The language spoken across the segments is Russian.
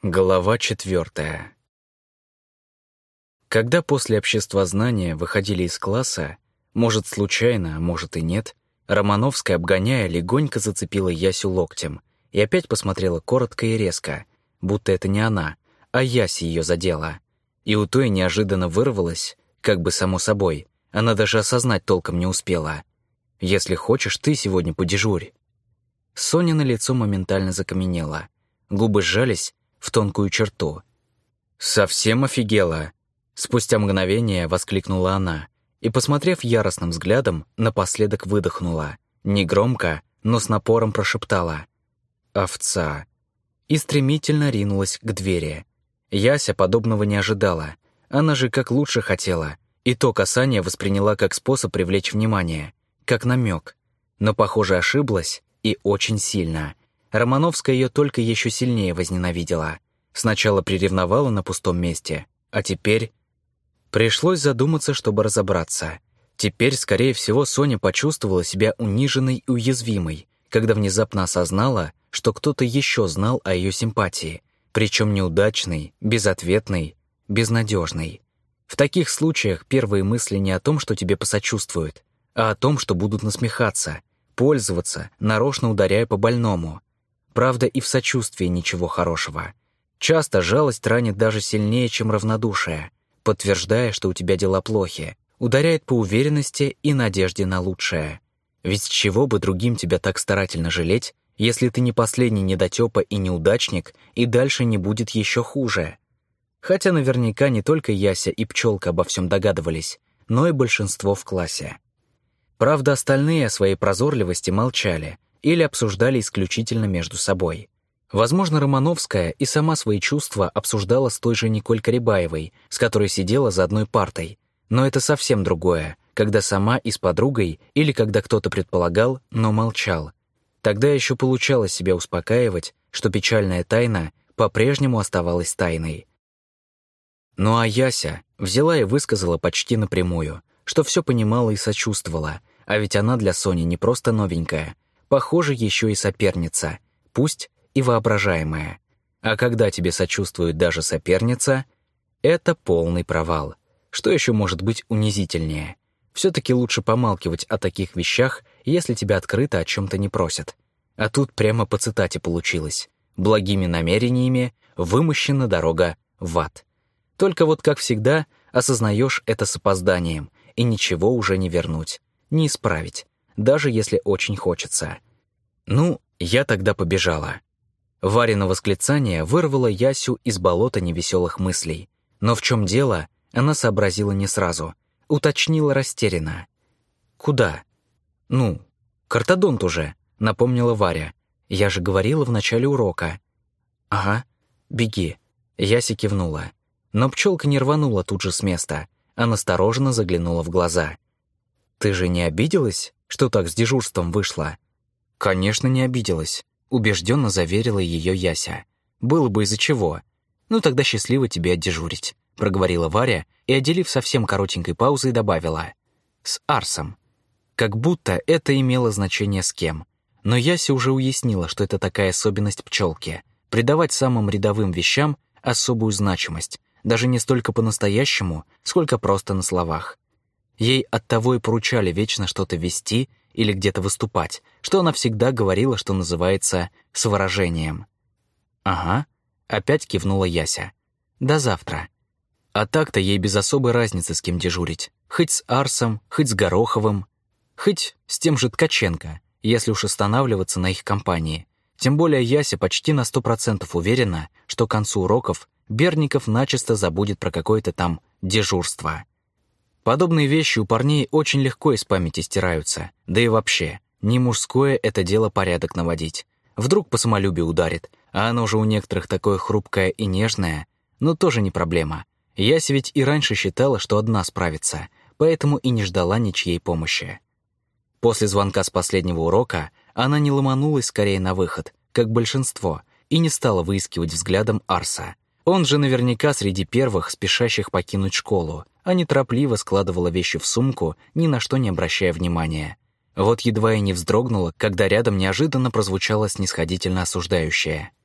Глава 4. Когда после обществознания выходили из класса, может, случайно, а может и нет, Романовская, обгоняя, легонько зацепила Ясю локтем и опять посмотрела коротко и резко, будто это не она, а Яся ее задела. И у той неожиданно вырвалось, как бы само собой, она даже осознать толком не успела. «Если хочешь, ты сегодня подежурь». Сонино лицо моментально закаменело, губы сжались в тонкую черту. «Совсем офигела!» Спустя мгновение воскликнула она и, посмотрев яростным взглядом, напоследок выдохнула, негромко, но с напором прошептала «Овца!» и стремительно ринулась к двери. Яся подобного не ожидала, она же как лучше хотела, и то касание восприняла как способ привлечь внимание, как намек, но, похоже, ошиблась и очень сильно. Романовская ее только еще сильнее возненавидела. Сначала приревновала на пустом месте, а теперь... Пришлось задуматься, чтобы разобраться. Теперь, скорее всего, Соня почувствовала себя униженной и уязвимой, когда внезапно осознала, что кто-то еще знал о ее симпатии, причем неудачной, безответной, безнадежной. В таких случаях первые мысли не о том, что тебе посочувствуют, а о том, что будут насмехаться, пользоваться, нарочно ударяя по больному. Правда, и в сочувствии ничего хорошего. Часто жалость ранит даже сильнее, чем равнодушие, подтверждая, что у тебя дела плохи, ударяет по уверенности и надежде на лучшее. Ведь с чего бы другим тебя так старательно жалеть, если ты не последний недотёпа и неудачник, и дальше не будет еще хуже? Хотя наверняка не только Яся и Пчелка обо всем догадывались, но и большинство в классе. Правда, остальные о своей прозорливости молчали или обсуждали исключительно между собой. Возможно, Романовская и сама свои чувства обсуждала с той же Николь Карибаевой, с которой сидела за одной партой. Но это совсем другое, когда сама и с подругой, или когда кто-то предполагал, но молчал. Тогда еще получалось себя успокаивать, что печальная тайна по-прежнему оставалась тайной. Ну а Яся взяла и высказала почти напрямую, что все понимала и сочувствовала, а ведь она для Сони не просто новенькая, похоже, еще и соперница, пусть и воображаемая. А когда тебе сочувствует даже соперница, это полный провал. Что еще может быть унизительнее? Все-таки лучше помалкивать о таких вещах, если тебя открыто о чем-то не просят. А тут прямо по цитате получилось. Благими намерениями вымощена дорога в ад. Только вот, как всегда, осознаешь это с опозданием, и ничего уже не вернуть, не исправить, даже если очень хочется. Ну, я тогда побежала. Варина восклицание вырвало Ясю из болота невеселых мыслей. Но в чем дело, она сообразила не сразу. Уточнила растерянно. «Куда?» «Ну, к ортодонту же», — напомнила Варя. «Я же говорила в начале урока». «Ага, беги», — Яся кивнула. Но Пчелка не рванула тут же с места, а настороженно заглянула в глаза. «Ты же не обиделась, что так с дежурством вышло?» «Конечно, не обиделась», — убежденно заверила ее Яся. «Было бы из-за чего. Ну тогда счастливо тебе отдежурить», — проговорила Варя и, отделив совсем коротенькой паузой, добавила. «С Арсом». Как будто это имело значение с кем. Но Яся уже уяснила, что это такая особенность Пчелки — придавать самым рядовым вещам особую значимость, даже не столько по-настоящему, сколько просто на словах. Ей оттого и поручали вечно что-то вести или где-то выступать, что она всегда говорила, что называется, с выражением. «Ага», — опять кивнула Яся. «До завтра». А так-то ей без особой разницы с кем дежурить. Хоть с Арсом, хоть с Гороховым, хоть с тем же Ткаченко, если уж останавливаться на их компании. Тем более Яся почти на 100% уверена, что к концу уроков Берников начисто забудет про какое-то там дежурство. Подобные вещи у парней очень легко из памяти стираются, да и вообще, не мужское это дело порядок наводить. Вдруг по самолюбию ударит, а оно же у некоторых такое хрупкое и нежное, но тоже не проблема. Яся ведь и раньше считала, что одна справится, поэтому и не ждала ничьей помощи. После звонка с последнего урока она не ломанулась скорее на выход, как большинство, и не стала выискивать взглядом Арса. Он же наверняка среди первых, спешащих покинуть школу, а неторопливо складывала вещи в сумку, ни на что не обращая внимания. Вот едва и не вздрогнула, когда рядом неожиданно прозвучало снисходительно осуждающее.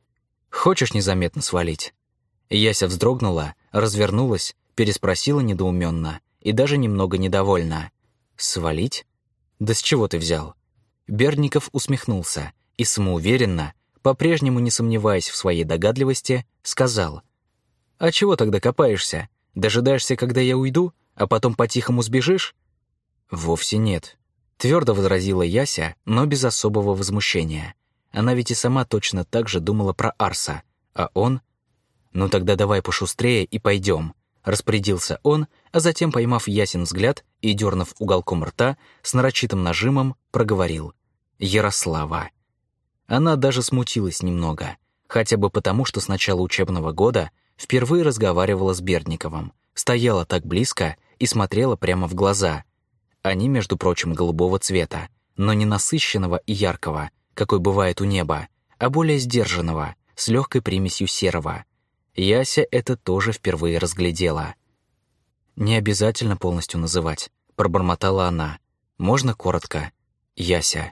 Хочешь незаметно свалить?» Яся вздрогнула, развернулась, переспросила недоуменно и даже немного недовольна. «Свалить? Да с чего ты взял?» Бердников усмехнулся и самоуверенно, по-прежнему не сомневаясь в своей догадливости, сказал: «А чего тогда копаешься? Дожидаешься, когда я уйду, а потом по-тихому сбежишь?» «Вовсе нет», — твердо возразила Яся, но без особого возмущения. Она ведь и сама точно так же думала про Арса, а он... «Ну тогда давай пошустрее и пойдем», — распорядился он, а затем, поймав Ясин взгляд и дернув уголком рта, с нарочитым нажимом проговорил: «Ярослава». Она даже смутилась немного, хотя бы потому, что с начала учебного года впервые разговаривала с Бердниковым, стояла так близко и смотрела прямо в глаза. Они, между прочим, голубого цвета, но не насыщенного и яркого, какой бывает у неба, а более сдержанного, с легкой примесью серого. Яся это тоже впервые разглядела. «Не обязательно полностью называть», — пробормотала она. «Можно коротко? Яся».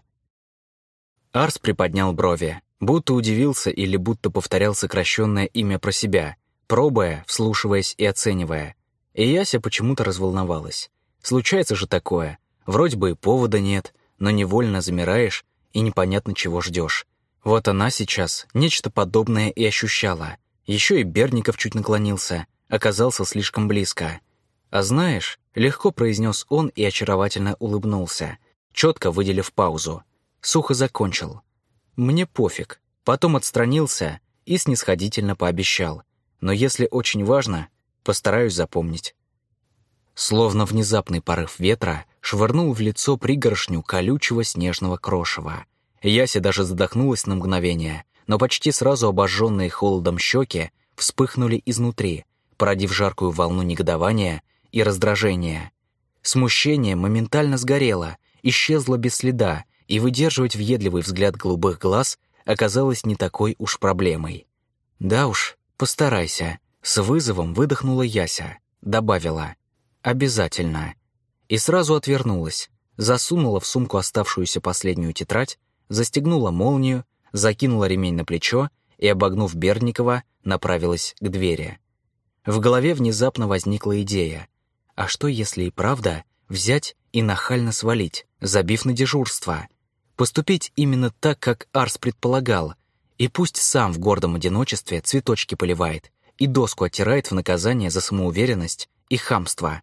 Арс приподнял брови, будто удивился или будто повторял сокращенное имя про себя, пробуя, вслушиваясь и оценивая. И Яся почему-то разволновалась. Случается же такое. Вроде бы и повода нет, но невольно замираешь и непонятно чего ждешь. Вот она сейчас нечто подобное и ощущала. Еще и Бердников чуть наклонился, оказался слишком близко. «А знаешь», — легко произнес он и очаровательно улыбнулся, четко выделив паузу. Сухо закончил: «Мне пофиг». Потом отстранился и снисходительно пообещал: «Но если очень важно, постараюсь запомнить». Словно внезапный порыв ветра швырнул в лицо пригоршню колючего снежного крошева. Яся даже задохнулась на мгновение, но почти сразу обожженные холодом щеки вспыхнули изнутри, породив жаркую волну негодования и раздражения. Смущение моментально сгорело, исчезло без следа, и выдерживать въедливый взгляд голубых глаз оказалось не такой уж проблемой. «Да уж, постарайся», — с вызовом выдохнула Яся, добавила: «Обязательно». И сразу отвернулась, засунула в сумку оставшуюся последнюю тетрадь, застегнула молнию, закинула ремень на плечо и, обогнув Бердникова, направилась к двери. В голове внезапно возникла идея: а что, если и правда взять и нахально свалить, забив на дежурство? Поступить именно так, как Арс предполагал, и пусть сам в гордом одиночестве цветочки поливает и доску оттирает в наказание за самоуверенность и хамство.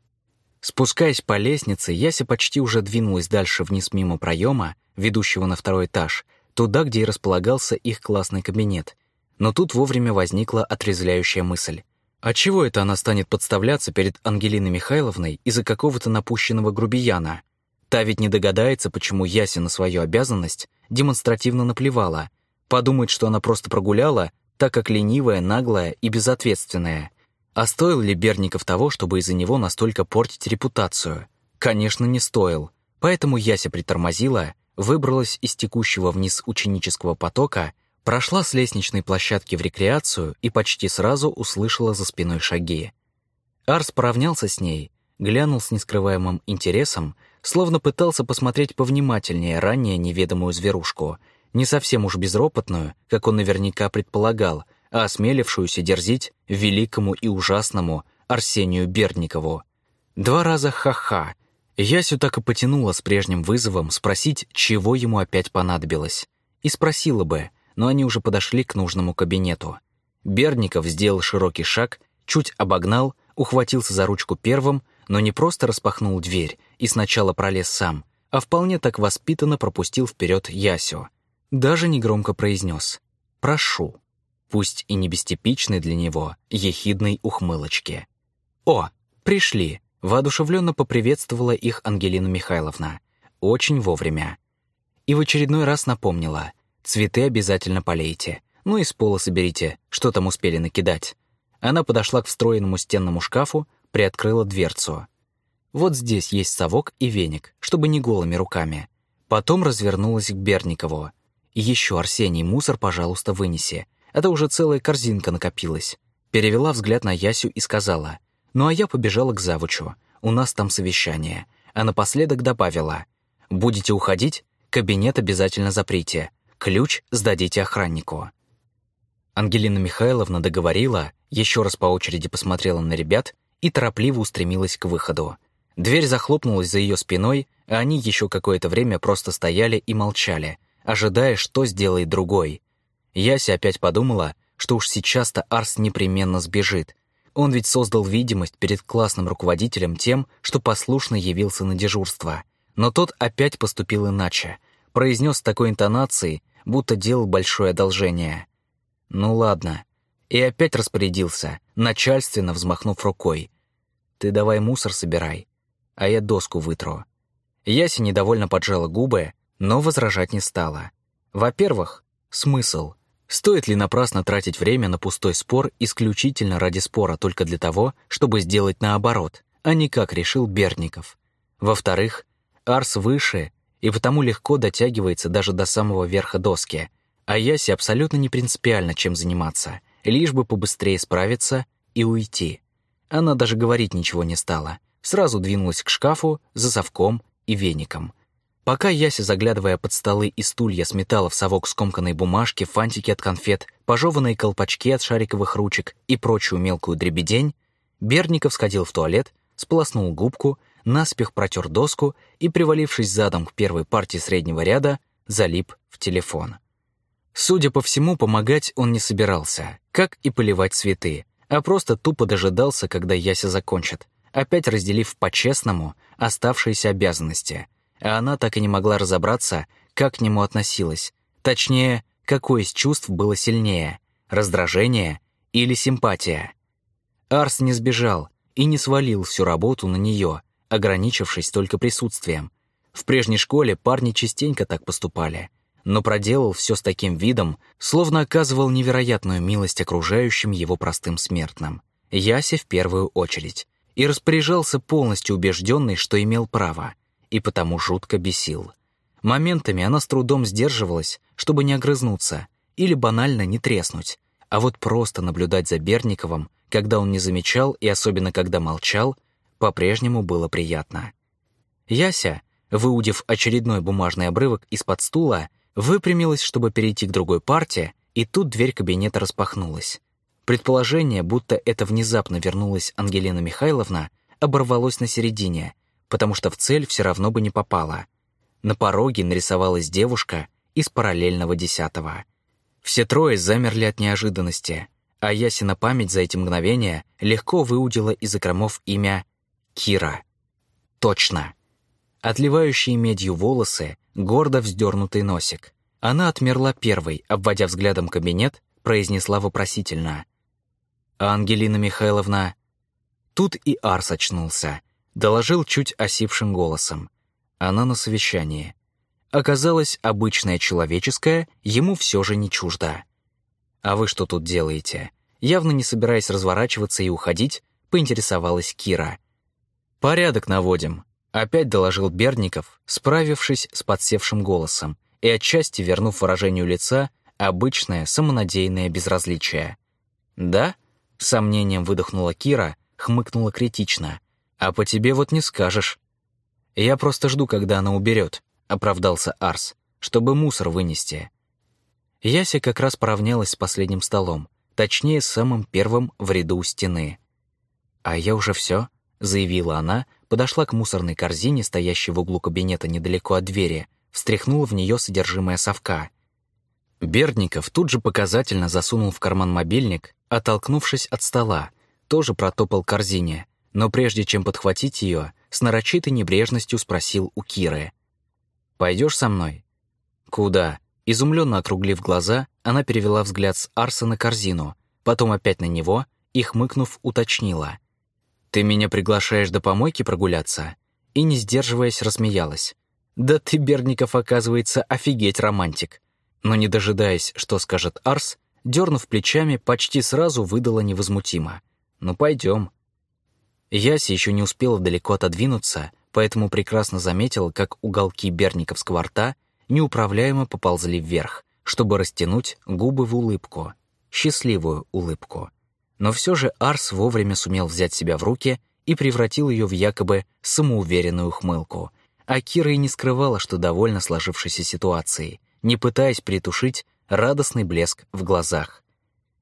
Спускаясь по лестнице, Яся почти уже двинулась дальше вниз мимо проема, ведущего на второй этаж, туда, где и располагался их классный кабинет. Но тут вовремя возникла отрезвляющая мысль. А чего это она станет подставляться перед Ангелиной Михайловной из-за какого-то напущенного грубияна? Та ведь не догадается, почему Яся на свою обязанность демонстративно наплевала. Подумает, что она просто прогуляла, так как ленивая, наглая и безответственная. А стоил ли Бердников того, чтобы из-за него настолько портить репутацию? Конечно, не стоил. Поэтому Яся притормозила, выбралась из текущего вниз ученического потока, прошла с лестничной площадки в рекреацию и почти сразу услышала за спиной шаги. Арс поравнялся с ней, глянул с нескрываемым интересом, словно пытался посмотреть повнимательнее ранее неведомую зверушку, не совсем уж безропотную, как он наверняка предполагал, а осмелившуюся дерзить великому и ужасному Арсению Бердникову. 2 раза ха-ха. Ясю так и потянула с прежним вызовом спросить, чего ему опять понадобилось. И спросила бы, но они уже подошли к нужному кабинету. Бердников сделал широкий шаг, чуть обогнал, ухватился за ручку первым, но не просто распахнул дверь и сначала пролез сам, а вполне так воспитанно пропустил вперед Ясю. Даже негромко произнес: «Прошу», пусть и не без типичной для него ехидной ухмылочки. «О, пришли!» — воодушевленно поприветствовала их Ангелина Михайловна. Очень вовремя. И в очередной раз напомнила: цветы обязательно полейте, ну и с пола соберите, что там успели накидать. Она подошла к встроенному стенному шкафу, приоткрыла дверцу. Вот здесь есть совок и веник, чтобы не голыми руками. Потом развернулась к Бердникову. «Еще, Арсений, мусор, пожалуйста, вынеси, а то уже целая корзинка накопилась». Перевела взгляд на Ясю и сказала: «Ну а я побежала к завучу, у нас там совещание». А напоследок добавила: «Будете уходить? Кабинет обязательно заприте, ключ сдадите охраннику». Ангелина Михайловна договорила, еще раз по очереди посмотрела на ребят и торопливо устремилась к выходу. Дверь захлопнулась за ее спиной, а они еще какое-то время просто стояли и молчали, ожидая, что сделает другой. Яся опять подумала, что уж сейчас-то Арс непременно сбежит. Он ведь создал видимость перед классным руководителем тем, что послушно явился на дежурство. Но тот опять поступил иначе. Произнес с такой интонацией, будто делал большое одолжение. Ну ладно. И опять распорядился, начальственно взмахнув рукой. «Ты давай мусор собирай, а я доску вытру». Яся недовольно поджала губы, но возражать не стала. Во-первых, смысл. Стоит ли напрасно тратить время на пустой спор исключительно ради спора только для того, чтобы сделать наоборот, а не как решил Бердников? Во-вторых, Арс выше и потому легко дотягивается даже до самого верха доски, а Ясе абсолютно не принципиально, чем заниматься, лишь бы побыстрее справиться и уйти. Она даже говорить ничего не стала, сразу двинулась к шкафу за совком и веником. Пока Яся, заглядывая под столы и стулья, сметала в совок скомканной бумажки, фантики от конфет, пожеванные колпачки от шариковых ручек и прочую мелкую дребедень, Бердников сходил в туалет, сполоснул губку, наспех протер доску и, привалившись задом к первой партии среднего ряда, залип в телефон. Судя по всему, помогать он не собирался, как и поливать цветы, а просто тупо дожидался, когда Яся закончит, опять разделив по-честному оставшиеся обязанности, а она так и не могла разобраться, как к нему относилась, точнее, какое из чувств было сильнее — раздражение или симпатия. Арс не сбежал и не свалил всю работу на нее, ограничившись только присутствием. В прежней школе парни частенько так поступали, но проделал все с таким видом, словно оказывал невероятную милость окружающим его простым смертным, Ясе в первую очередь, и распоряжался полностью убежденный, что имел право, и потому жутко бесил. Моментами она с трудом сдерживалась, чтобы не огрызнуться или банально не треснуть, а вот просто наблюдать за Бердниковым, когда он не замечал и особенно когда молчал, по-прежнему было приятно. Яся, выудив очередной бумажный обрывок из-под стула, выпрямилась, чтобы перейти к другой парте, и тут дверь кабинета распахнулась. Предположение, будто это внезапно вернулась Ангелина Михайловна, оборвалось на середине, потому что в цель все равно бы не попала. На пороге нарисовалась девушка из параллельного 10-го. Все трое замерли от неожиданности, а Ясина память за эти мгновения легко выудила из закромов имя Кира. Точно. Отливающие медью волосы, гордо вздернутый носик. Она отмерла первой, обводя взглядом кабинет, произнесла вопросительно. «А Ангелина Михайловна?» Тут и Арс очнулся, доложил чуть осипшим голосом. Она на совещании. Оказалось, обычное человеческое ему все же не чужда. «А вы что тут делаете?» Явно не собираясь разворачиваться и уходить, поинтересовалась Кира. «Порядок наводим», — опять доложил Бердников, справившись с подсевшим голосом и отчасти вернув выражению лица обычное самонадеянное безразличие. «Да?» — с сомнением выдохнула Кира, хмыкнула критично. «А по тебе вот не скажешь». «Я просто жду, когда она уберет», — оправдался Арс, «чтобы мусор вынести». Яся как раз поравнялась с последним столом, точнее, с самым первым в ряду у стены. «А я уже все», — заявила она, подошла к мусорной корзине, стоящей в углу кабинета недалеко от двери, встряхнула в нее содержимое совка. Бердников тут же показательно засунул в карман мобильник, оттолкнувшись от стола, тоже протопал к корзине, но прежде чем подхватить ее, с нарочитой небрежностью спросил у Киры. «Пойдешь со мной?» «Куда?» Изумленно округлив глаза, она перевела взгляд с Арса на корзину, потом опять на него и, хмыкнув, уточнила. «Ты меня приглашаешь до помойки прогуляться?» И, не сдерживаясь, рассмеялась. «Да ты, Бердников, оказывается, офигеть романтик!» Но, не дожидаясь, что скажет Арс, дернув плечами, почти сразу выдала невозмутимо. «Ну, пойдем». Яся еще не успела далеко отодвинуться, поэтому прекрасно заметила, как уголки бердниковского рта неуправляемо поползли вверх, чтобы растянуть губы в улыбку, счастливую улыбку. Но все же Арс вовремя сумел взять себя в руки и превратил ее в якобы самоуверенную ухмылку. А Кира и не скрывала, что довольна сложившейся ситуацией, не пытаясь притушить радостный блеск в глазах.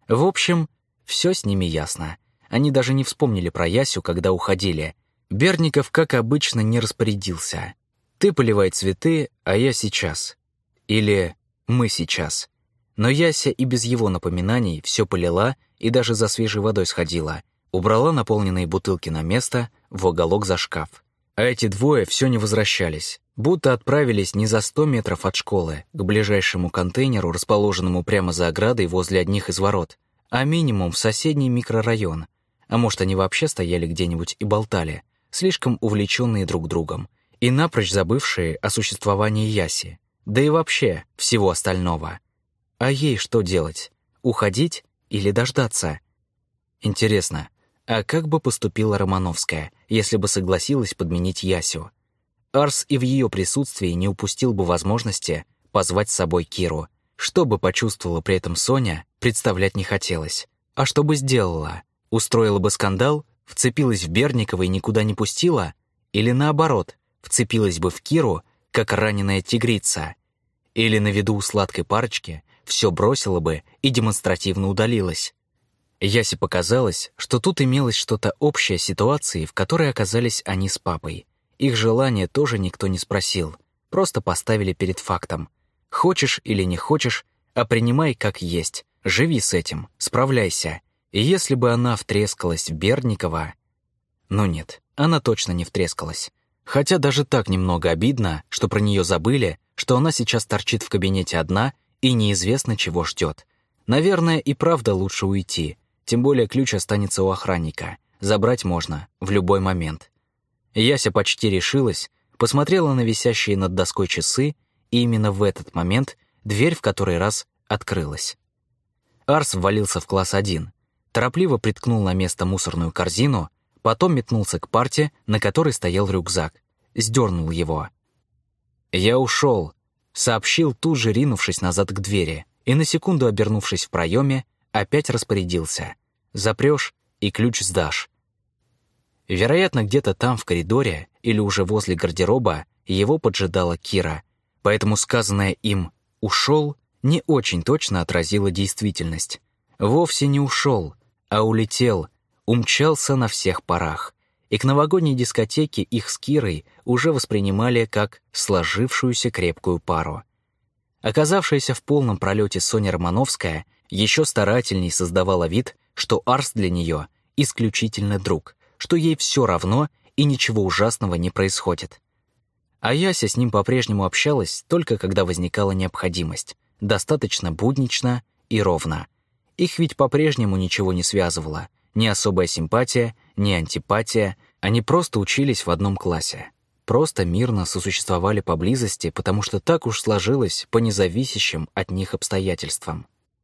В общем, все с ними ясно. Они даже не вспомнили про Ясю, когда уходили. Берников, как обычно, не распорядился. «Ты поливай цветы, а я сейчас». Или «мы сейчас». Но Яся и без его напоминаний все полила и даже за свежей водой сходила. Убрала наполненные бутылки на место, в уголок за шкаф. А эти двое все не возвращались. Будто отправились не за 100 метров от школы, к ближайшему контейнеру, расположенному прямо за оградой возле одних из ворот, а минимум в соседний микрорайон. А может, они вообще стояли где-нибудь и болтали, слишком увлеченные друг другом, и напрочь забывшие о существовании Яси, да и вообще всего остального. А ей что делать? Уходить или дождаться? Интересно, а как бы поступила Романовская, если бы согласилась подменить Ясю? Арс и в ее присутствии не упустил бы возможности позвать с собой Киру. Что бы почувствовала при этом Соня, представлять не хотелось. А что бы сделала? Устроила бы скандал, вцепилась в Берникова и никуда не пустила? Или наоборот, вцепилась бы в Киру, как раненая тигрица? Или на виду у сладкой парочки все бросила бы и демонстративно удалилась? Ясе показалось, что тут имелось что-то общее ситуации, в которой оказались они с папой. Их желание тоже никто не спросил, просто поставили перед фактом. Хочешь или не хочешь, а принимай как есть, живи с этим, справляйся. И если бы она втрескалась в Берникова... Ну нет, она точно не втрескалась. Хотя даже так немного обидно, что про нее забыли, что она сейчас торчит в кабинете одна и неизвестно чего ждет. Наверное, и правда лучше уйти, тем более ключ останется у охранника. Забрать можно в любой момент. Яся почти решилась, посмотрела на висящие над доской часы, и именно в этот момент дверь в который раз открылась. Арс ввалился в класс 1, торопливо приткнул на место мусорную корзину, потом метнулся к парте, на которой стоял рюкзак, сдернул его. «Я ушел», — сообщил, тут же ринувшись назад к двери, и на секунду обернувшись в проеме, опять распорядился. «Запрешь и ключ сдашь». Вероятно, где-то там, в коридоре, или уже возле гардероба, его поджидала Кира, поэтому сказанное им «ушел» не очень точно отразило действительность. Вовсе не ушел, а улетел, умчался на всех парах. И к новогодней дискотеке их с Кирой уже воспринимали как сложившуюся крепкую пару. Оказавшаяся в полном пролете Соня Романовская еще старательней создавала вид, что Арс для нее исключительно друг, что ей все равно и ничего ужасного не происходит. А Яся с ним по-прежнему общалась только когда возникала необходимость, достаточно буднично и ровно. Их ведь по-прежнему ничего не связывало, ни особая симпатия, ни антипатия, они просто учились в одном классе. Просто мирно сосуществовали поблизости, потому что так уж сложилось по независящим от них обстоятельствам.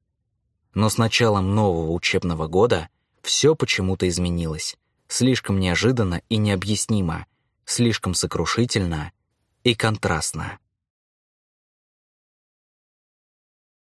Но с началом нового учебного года все почему-то изменилось. Слишком неожиданно и необъяснимо, слишком сокрушительно и контрастно.